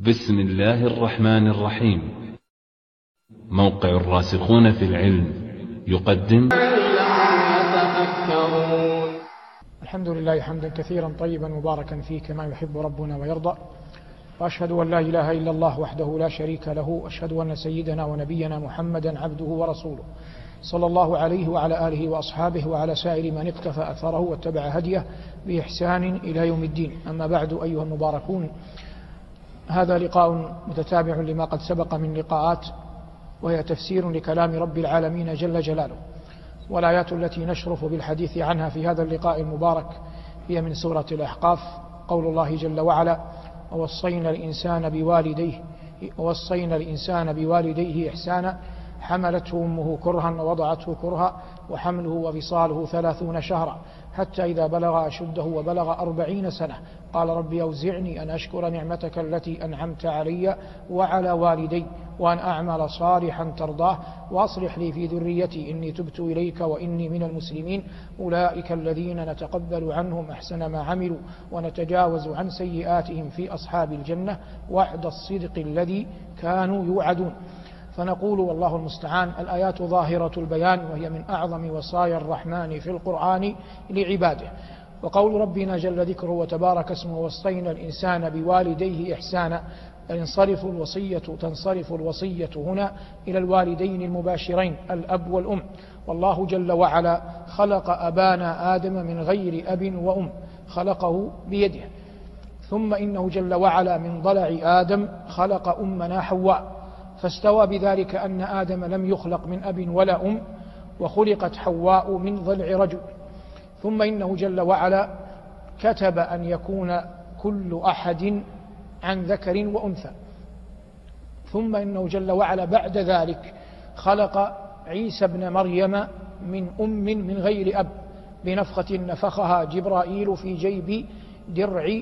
بسم الله الرحمن الرحيم. موقع الراسخون في العلم يقدم الحمد لله حمدا كثيرا طيبا مباركا فيه كما يحب ربنا ويرضى، وأشهد أن لا إله إلا الله وحده لا شريك له، وأشهد أن سيدنا ونبينا محمدا عبده ورسوله صلى الله عليه وعلى آله وأصحابه وعلى سائر من اقتفى أثره واتبع هديه بإحسان إلى يوم الدين. أما بعد أيها المباركون، هذا لقاء متتابع لما قد سبق من لقاءات، وهي تفسير لكلام رب العالمين جل جلاله. والآيات التي نشرف بالحديث عنها في هذا اللقاء المبارك هي من سورة الأحقاف، قول الله جل وعلا: ووصينا الإنسان بوالديه إحسانا حملته أمه كرها ووضعته كرها وحمله وفصاله 30 شهرا حتى إذا بلغ أشده وبلغ 40 سنة قال رب أوزعني أن أشكر نعمتك التي أنعمت علي وعلى والدي وأن أعمل صالحا ترضاه وأصلح لي في ذريتي إني تبت إليك وإني من المسلمين أولئك الذين نتقبل عنهم أحسن ما عملوا ونتجاوز عن سيئاتهم في أصحاب الجنة وعد الصدق الذي كانوا يوعدون. فنقول والله المستعان: الآيات ظاهرة البيان، وهي من أعظم وصايا الرحمن في القرآن لعباده. وقول ربنا جل ذكره وتبارك اسمه: وصينا الإنسان بوالديه إحسانا، تنصرف الوصية هنا إلى الوالدين المباشرين الأب والأم. والله جل وعلا خلق أبانا آدم من غير أب وأم، خلقه بيده. ثم إنه جل وعلا من ضلع آدم خلق أمنا حواء، فاستوى بذلك أن آدم لم يخلق من أب ولا أم، وخلقت حواء من ضلع رجل. ثم إنه جل وعلا كتب أن يكون كل أحد عن ذكر وأنثى. ثم إنه جل وعلا بعد ذلك خلق عيسى ابن مريم من أم من غير أب بنفخة نفخها جبرائيل في جيب درع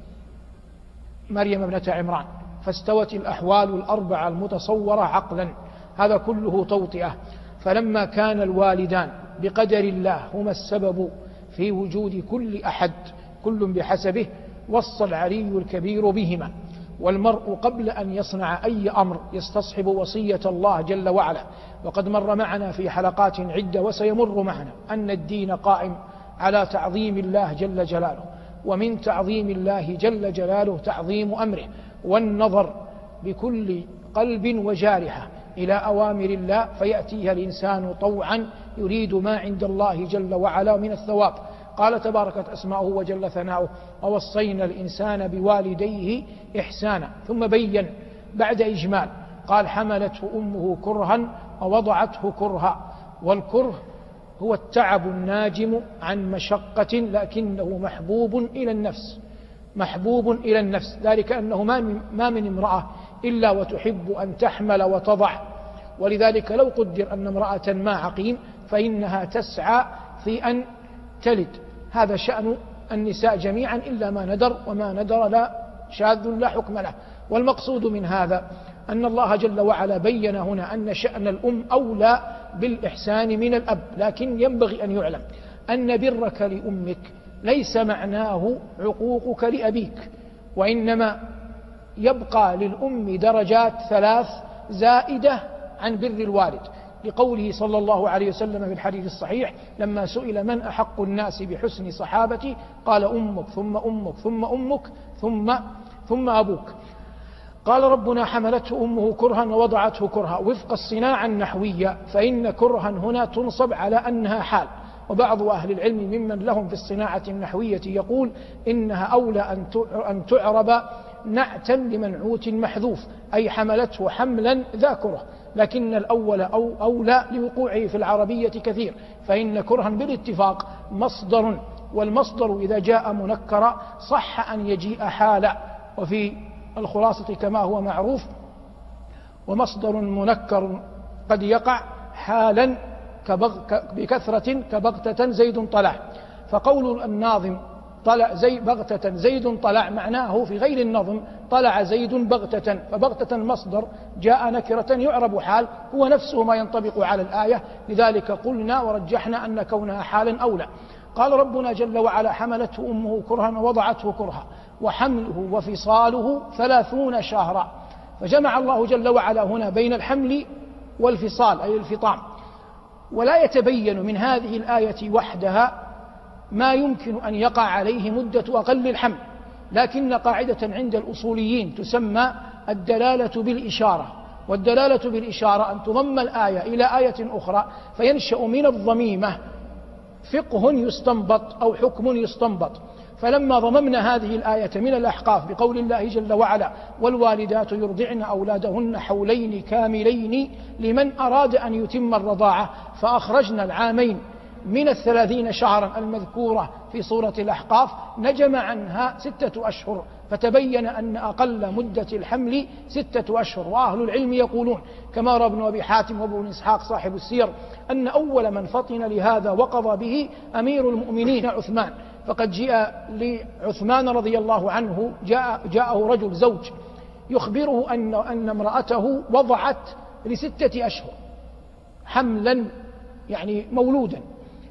مريم ابنة عمران، فاستوت الأحوال الأربعة المتصورة عقلا. هذا كله توطئة. فلما كان الوالدان بقدر الله هما السبب في وجود كل أحد، كل بحسبه، وصى العلي الكبير بهما. والمرء قبل أن يصنع أي أمر يستصحب وصية الله جل وعلا. وقد مر معنا في حلقات عدة وسيمر معنا أن الدين قائم على تعظيم الله جل جلاله، ومن تعظيم الله جل جلاله تعظيم أمره، والنظر بكل قلب وجارحة إلى أوامر الله، فيأتيها الإنسان طوعا يريد ما عند الله جل وعلا من الثواب. قال تباركت أسماؤه وجل ثناؤه: ووصينا الإنسان بوالديه إحسانا. ثم بين بعد إجمال قال: حملته أمه كرها ووضعته كرها. والكره هو التعب الناجم عن مشقة، لكنه محبوب إلى النفس، ذلك أنه ما من امرأة إلا وتحب أن تحمل وتضع. ولذلك لو قدر أن امرأة ما عقيم فإنها تسعى في أن تلد. هذا شأن النساء جميعا إلا ما ندر، وما ندر لا شاذ لا حكم له. والمقصود من هذا أن الله جل وعلا بين هنا أن شأن الأم أولى بالإحسان من الأب. لكن ينبغي أن يعلم أن برك لأمك ليس معناه عقوقك لأبيك، وإنما يبقى للأم درجات 3 زائدة عن بر الوالد، لقوله صلى الله عليه وسلم في الحديث الصحيح لما سئل: من أحق الناس بحسن صحابتي؟ قال: أمك ثم أمك ثم أمك ثم أبوك. قال ربنا: حملته أمه كرها ووضعته كرها. وفق الصناعة النحوية فإن كرها هنا تنصب على أنها حال. وبعض أهل العلم ممن لهم في الصناعة النحوية يقول إنها أولى أن تعرب نعتا لمنعوت محذوف، أي حملته حملا ذا كره. لكن الأول أولى لوقوعه في العربية كثير، فإن كرها بالاتفاق مصدر، والمصدر إذا جاء منكرا صح أن يجيء حالا. وفي الخلاصة كما هو معروف: ومصدر منكر قد يقع حالا بكثرة كبغتة زيد طلع. فقول الناظم طلع بغتة زيد طلع معناه في غير النظم طلع زيد بغتة، فبغتة المصدر جاء نكرة يعرب حال، هو نفسه ما ينطبق على الآية. لذلك قلنا ورجحنا أن كونها حالا أولى. قال ربنا جل وعلا: حملته أمه كرها ووضعته كرها. وحمله وفصاله 30 شهرا. فجمع الله جل وعلا هنا بين الحمل والفصال أي الفطام. ولا يتبين من هذه الآية وحدها ما يمكن أن يقع عليه مدة أقل الحمل، لكن قاعدة عند الأصوليين تسمى الدلالة بالإشارة، والدلالة بالإشارة أن تضم الآية إلى آية أخرى فينشأ من الضميمة فقه يستنبط أو حكم يستنبط. فلما ضممنا هذه الآية من الأحقاف بقول الله جل وعلا والوالدات يرضعن أولادهن حولين كاملين لمن أراد أن يتم الرضاعة، فأخرجنا العامين من 30 شهرا المذكورة في سورة الأحقاف نجم عنها 6 أشهر، فتبين أن أقل مدة الحمل 6 أشهر. وأهل العلم يقولون كما روى ابن أبي حاتم وابن إسحاق صاحب السير أن أول من فطن لهذا وقضى به أمير المؤمنين عثمان، فقد جاء لعثمان رضي الله عنه جاءه رجل زوج يخبره أن امرأته وضعت ل6 أشهر حملا يعني مولودا،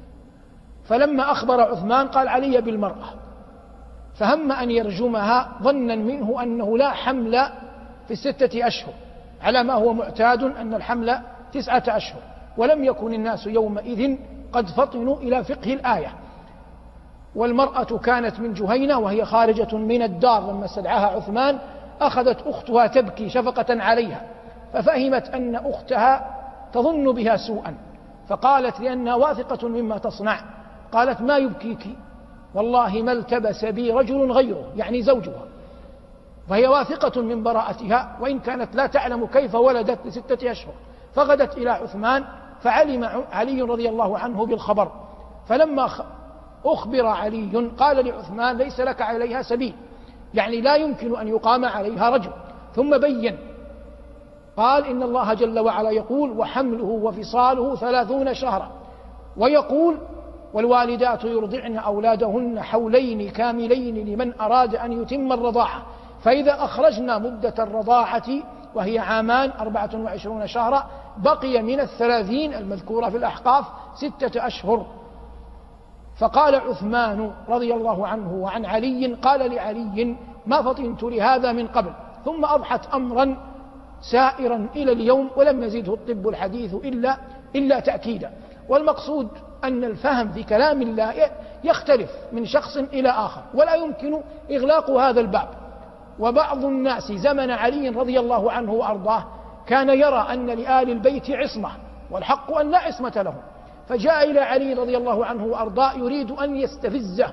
فلما أخبر عثمان قال علي بالمرأة، فهم أن يرجمها ظنا منه أنه لا حمل في 6 أشهر على ما هو معتاد أن الحمل 9 أشهر، ولم يكن الناس يومئذ قد فطنوا إلى فقه الآية. والمرأة كانت من جهينة وهي خارجة من الدار، لما استدعاها عثمان أخذت أختها تبكي شفقة عليها، ففهمت أن أختها تظن بها سوءا، فقالت لأنها واثقة مما تصنع قالت ما يبكيك والله ما التبس بي رجل غيره يعني زوجها، فهي واثقة من براءتها وإن كانت لا تعلم كيف ولدت ل6 أشهر. فغدت إلى عثمان فعلم علي رضي الله عنه بالخبر، فلما أخبر علي قال لعثمان ليس لك عليها سبيل، يعني لا يمكن أن يقام عليها رجل. ثم بين قال إن الله جل وعلا يقول وحمله وفصاله 30 شهرا، ويقول والوالدات يرضعن أولادهن حولين كاملين لمن أراد أن يتم الرضاعة، فإذا أخرجنا مدة الرضاعة وهي 24 شهرا بقي من 30 المذكورة في الأحقاف 6 أشهر. فقال عثمان رضي الله عنه وعن علي قال لعلي ما فطنت لهذا من قبل، ثم أضحت أمرا سائرا إلى اليوم ولم يزده الطب الحديث إلا تأكيدا. والمقصود أن الفهم في كلام الله يختلف من شخص إلى آخر ولا يمكن إغلاق هذا الباب. وبعض الناس زمن علي رضي الله عنه وأرضاه كان يرى أن لآل البيت عصمة والحق أن لا عصمة لهم، فجاء إلى علي رضي الله عنه وأرضاه يريد أن يستفزه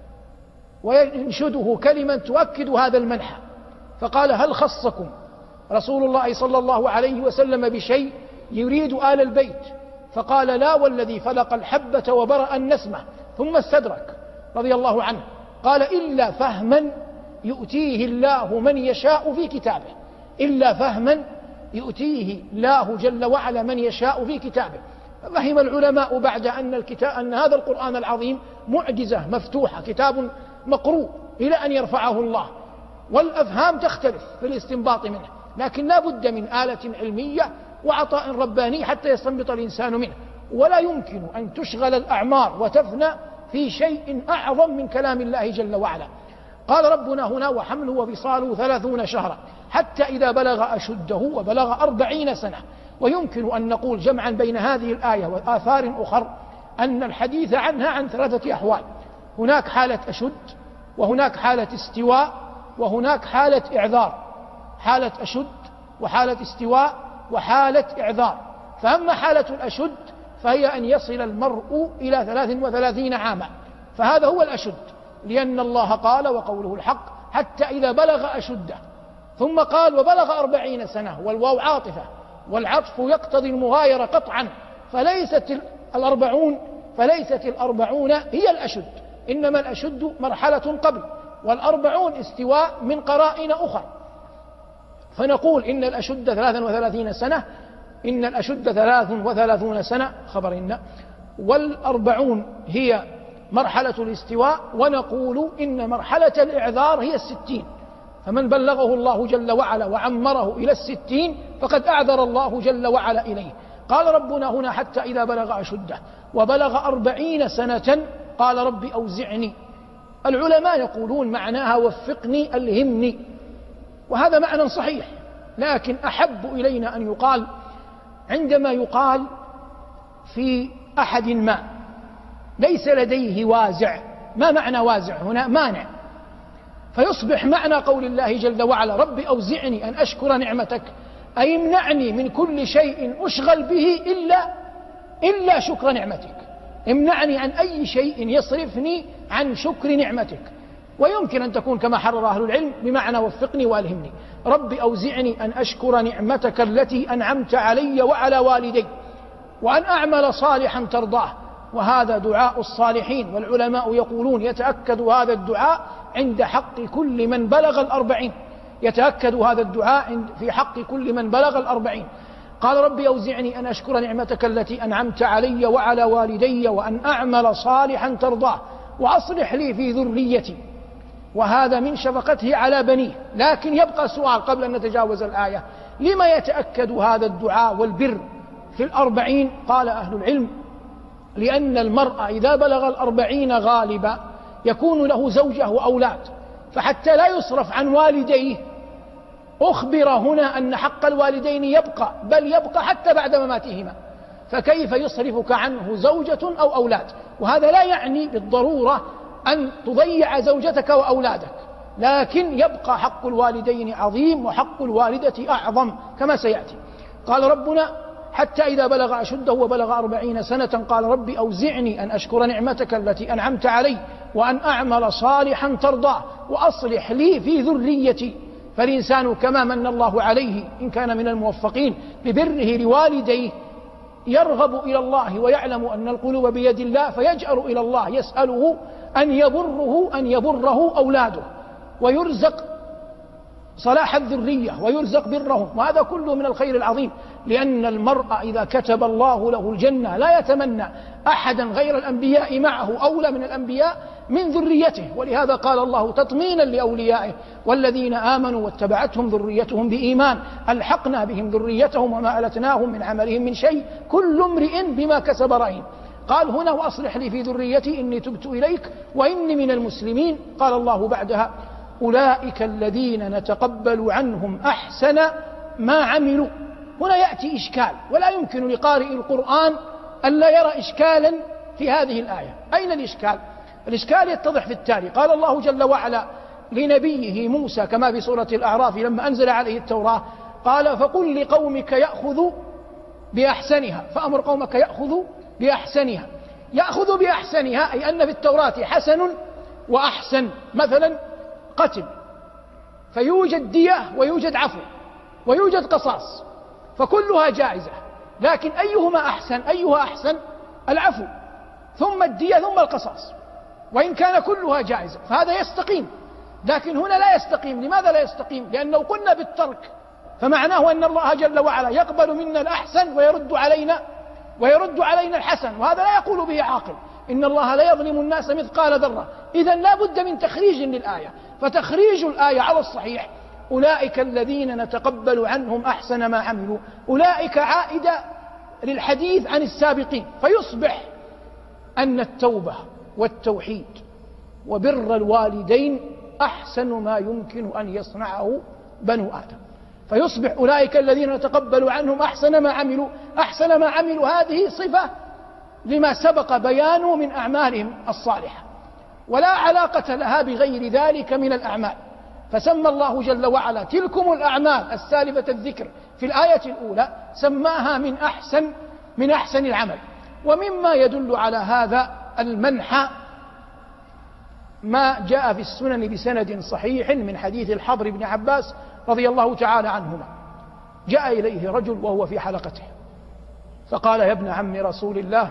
وينشده كلمة تؤكد هذا المنحى، فقال هل خصكم رسول الله صلى الله عليه وسلم بشيء يريد آل البيت؟ فقال لا والذي فلق الحبة وبرأ النسمة، ثم استدرك رضي الله عنه قال إلا فهما يؤتيه الله من يشاء في كتابه، إلا فهما يؤتيه الله جل وعلا من يشاء في كتابه. فهم العلماء بعد أن هذا القرآن العظيم معجزة مفتوحة كتاب مقروء إلى أن يرفعه الله، والأفهام تختلف في الاستنباط منه، لكن لا بد من آلة علمية وعطاء رباني حتى يستنبط الإنسان منه، ولا يمكن أن تشغل الأعمار وتفنى في شيء أعظم من كلام الله جل وعلا. قال ربنا هنا وحمله وفصاله 30 شهرا حتى إذا بلغ أشده وبلغ 40 سنة. ويمكن أن نقول جمعا بين هذه الآية وآثار أخر أن الحديث عنها عن 3 أحوال، هناك حالة أشد وهناك حالة استواء وهناك حالة إعذار، حالة أشد وحالة استواء وحالة إعذار. فأما حالة الأشد فهي أن يصل المرء إلى 33 عاما، فهذا هو الأشد، لأن الله قال وقوله الحق حتى إذا بلغ أشده، ثم قال وبلغ 40 سنة، والواو عاطفة والعطف يقتضي المغايرة قطعا، فليست الأربعون هي الأشد، إنما الأشد مرحلة قبل، والأربعون استواء من قرائن أخرى. فنقول إن الأشد 33 سنة، إن الأشد 33 سنة خبرنا، والأربعون هي مرحلة الاستواء، ونقول إن مرحلة الإعذار هي 60، فمن بلغه الله جل وعلا وعمره إلى 60 فقد أعذر الله جل وعلا إليه. قال ربنا هنا حتى إذا بلغ أشده وبلغ 40 سنة قال رب أوزعني العلماء يقولون معناها وفقني ألهمني، وهذا معنى صحيح، لكن أحب إلينا أن يقال عندما يقال في أحد ما ليس لديه وازع. ما معنى وازع هنا؟ مانع، فيصبح معنى قول الله جل وعلا رب أوزعني أن أشكر نعمتك، أي امنعني من كل شيء أشغل به إلا شكر نعمتك، امنعني عن أي شيء يصرفني عن شكر نعمتك. ويمكن أن تكون كما حرر أهل العلم بمعنى وفقني وألهمني. رب أوزعني أن أشكر نعمتك التي أنعمت علي وعلى والدي وأن أعمل صالحا ترضاه. وهذا دعاء الصالحين، والعلماء يقولون يتأكد هذا الدعاء عند حق كل من بلغ 40. يتأكد هذا الدعاء في حق كل من بلغ 40. قال ربي أوزعني أن أشكر نعمتك التي أنعمت علي وعلى والدي وأن أعمل صالحا ترضاه وأصلح لي في ذريتي. وهذا من شفقته على بنيه. لكن يبقى سؤال قبل أن نتجاوز الآية: لما يتأكد هذا الدعاء والبر في 40؟ قال أهل العلم: لأن المرء إذا بلغ 40 غالبا يكون له زوجة وأولاد، فحتى لا يصرف عن والديه أخبر هنا أن حق الوالدين يبقى، بل يبقى حتى بعد مماتهما، فكيف يصرفك عنه زوجة أو أولاد؟ وهذا لا يعني بالضرورة أن تضيع زوجتك وأولادك، لكن يبقى حق الوالدين عظيم وحق الوالدة أعظم كما سيأتي. قال ربنا: حتى إذا بلغ أشده وبلغ 40 سنة قال ربي أوزعني أن أشكر نعمتك التي أنعمت علي وأن أعمل صالحا ترضاه وأصلح لي في ذريتي. فالإنسان كما من الله عليه إن كان من الموفقين ببره لوالديه يرغب إلى الله ويعلم أن القلوب بيد الله، فيجأر إلى الله يسأله أن يبره أولاده ويرزق صلاح الذرية ويرزق برهم، وهذا كله من الخير العظيم. لأن المرء إذا كتب الله له الجنة لا يتمنى أحدا غير الأنبياء معه أولى من الأنبياء من ذريته، ولهذا قال الله تطمينا لأوليائه: والذين آمنوا واتبعتهم ذريتهم بإيمان ألحقنا بهم ذريتهم وما ألتناهم من عملهم من شيء كل امرئ بما كسب رهين. قال هنا: وأصلح لي في ذريتي إني تبت إليك وإني من المسلمين. قال الله بعدها: أولئك الذين نتقبل عنهم أحسن ما عملوا. هنا يأتي إشكال، ولا يمكن لقارئ القرآن أن لا يرى إشكالا في هذه الآية. أين الإشكال؟ الإشكال يتضح في التالي: قال الله جل وعلا لنبيه موسى كما في سورة الأعراف لما أنزل عليه التوراة، قال: فقل لقومك يأخذوا بأحسنها، فأمر قومك يأخذوا بأحسنها. يأخذ بأحسنها أي أن في التوراة حسن وأحسن، مثلا قتل، فيوجد دية ويوجد عفو ويوجد قصاص، فكلها جائزة، لكن أيهما أحسن؟ أيها أحسن؟ العفو، ثم الدية، ثم القصاص، وإن كان كلها جائزة فهذا يستقيم. لكن هنا لا يستقيم. لماذا لا يستقيم؟ لأنه قلنا بالترك، فمعناه أن الله جل وعلا يقبل منا الأحسن ويرد علينا الحسن، وهذا لا يقول به عاقل. إن الله لا يظلم الناس مثقال ذرة. إذن لا بد من تخريج للآية، فتخريج الآية على الصحيح: أولئك الذين نتقبل عنهم أحسن ما عملوا. أولئك عائدة للحديث عن السابقين، فيصبح أن التوبة والتوحيد وبر الوالدين أحسن ما يمكن أن يصنعه بنو آدم، فيصبح أولئك الذين نتقبل عنهم أحسن ما عملوا. أحسن ما عملوا هذه صفة لما سبق بيانه من أعمالهم الصالحة، ولا علاقة لها بغير ذلك من الأعمال. فسمى الله جل وعلا تلكم الأعمال السالفة الذكر في الآية الأولى سماها من أحسن العمل. ومما يدل على هذا المنحى ما جاء في السنن بسند صحيح من حديث الحبر بن عباس رضي الله تعالى عنهما: جاء إليه رجل وهو في حلقته فقال: يا ابن عم رسول الله،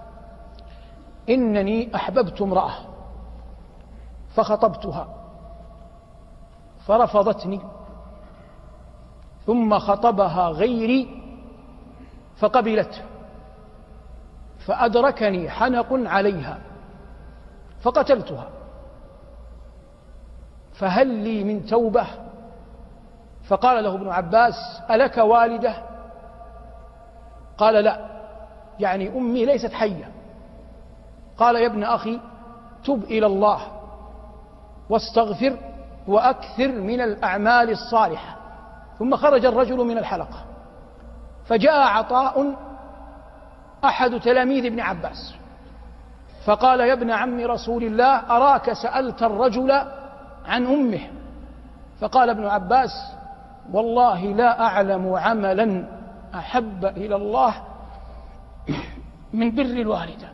إنني أحببت امرأة فخطبتها فرفضتني، ثم خطبها غيري فقبلته، فأدركني حنق عليها فقتلتها، فهل لي من توبة؟ فقال له ابن عباس: ألك والدة؟ قال: لا، يعني أمي ليست حية. قال: يا ابن أخي، تب إلى الله واستغفر وأكثر من الأعمال الصالحة. ثم خرج الرجل من الحلقة، فجاء عطاء أحد تلاميذ ابن عباس فقال: يا ابن عم رسول الله، أراك سألت الرجل عن أمه. فقال ابن عباس: والله لا أعلم عملا أحب إلى الله من بر الوالدة.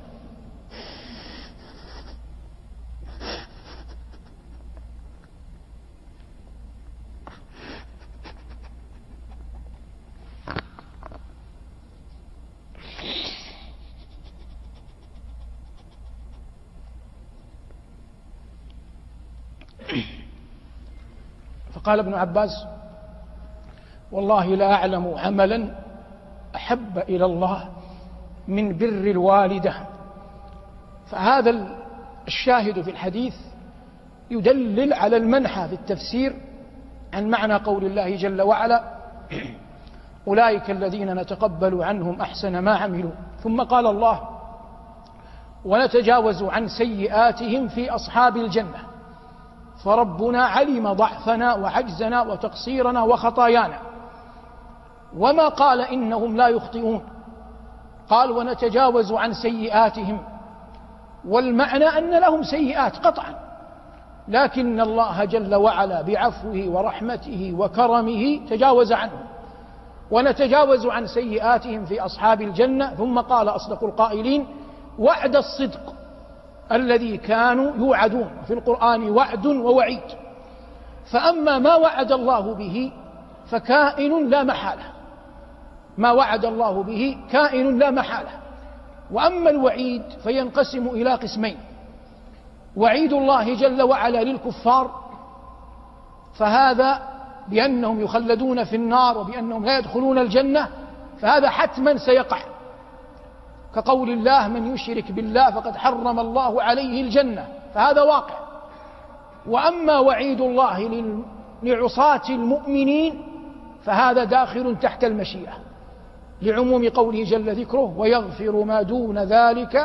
فقال ابن عباس: والله لا أعلم عملا أحب إلى الله من بر الوالدة. فهذا الشاهد في الحديث يدلل على المنحى في التفسير عن معنى قول الله جل وعلا: أولئك الذين نتقبل عنهم أحسن ما عملوا. ثم قال الله: ونتجاوز عن سيئاتهم في أصحاب الجنة. فربنا علم ضعفنا وعجزنا وتقصيرنا وخطايانا، وما قال إنهم لا يخطئون، قال: ونتجاوز عن سيئاتهم. والمعنى أن لهم سيئات قطعا، لكن الله جل وعلا بعفوه ورحمته وكرمه تجاوز عنهم. ونتجاوز عن سيئاتهم في أصحاب الجنة. ثم قال أصدق القائلين: وعد الصدق الذي كانوا يوعدون. في القرآن وعد ووعيد، فأما ما وعد الله به فكائن لا محالة، ما وعد الله به كائن لا محالة. وأما الوعيد فينقسم إلى قسمين: وعيد الله جل وعلا للكفار، فهذا بأنهم يخلدون في النار وبأنهم لا يدخلون الجنة، فهذا حتما سيقع، كقول الله: من يشرك بالله فقد حرم الله عليه الجنة، فهذا واقع. وأما وعيد الله لعصاة المؤمنين فهذا داخل تحت المشيئة، لعموم قوله جل ذكره: ويغفر ما دون ذلك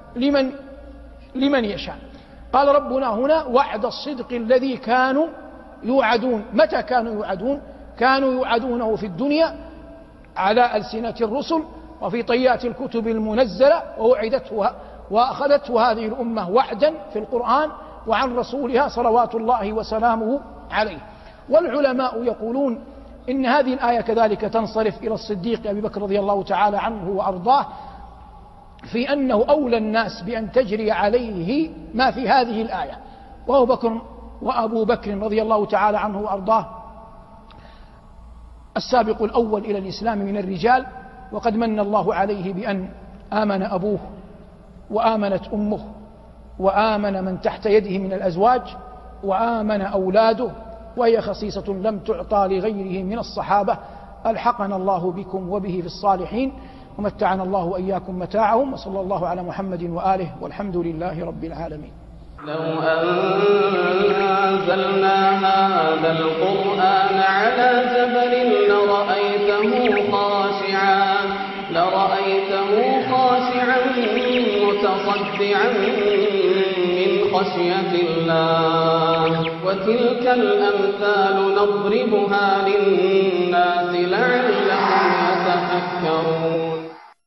لمن يشاء. قال ربنا هنا: وعد الصدق الذي كانوا يوعدون. متى كانوا يوعدون؟ كانوا يوعدونه في الدنيا على ألسنة الرسل وفي طيات الكتب المنزلة، وأخذته هذه الأمة وعدا في القرآن وعن رسولها صلوات الله وسلامه عليه. والعلماء يقولون إن هذه الآية كذلك تنصرف إلى الصديق أبي بكر رضي الله تعالى عنه وأرضاه، في أنه أولى الناس بأن تجري عليه ما في هذه الآية، وأبو بكر رضي الله تعالى عنه وأرضاه السابق الأول إلى الإسلام من الرجال، وقد من الله عليه بأن آمن أبوه وآمنت أمه وآمن من تحت يده من الأزواج وآمن أولاده، وهي خصيصة لم تعطى لغيره من الصحابة. ألحقنا الله بكم وبه في الصالحين، ومتعنا الله وإياكم متاعهم، وصلى الله على محمد وآله، والحمد لله رب العالمين. لو أنزلنا هذا القرآن على جبل لرأيته خاشعا متصدعا من خشية الله. وتلك الأمثال نضربها للناس لعلهم يتفكرون.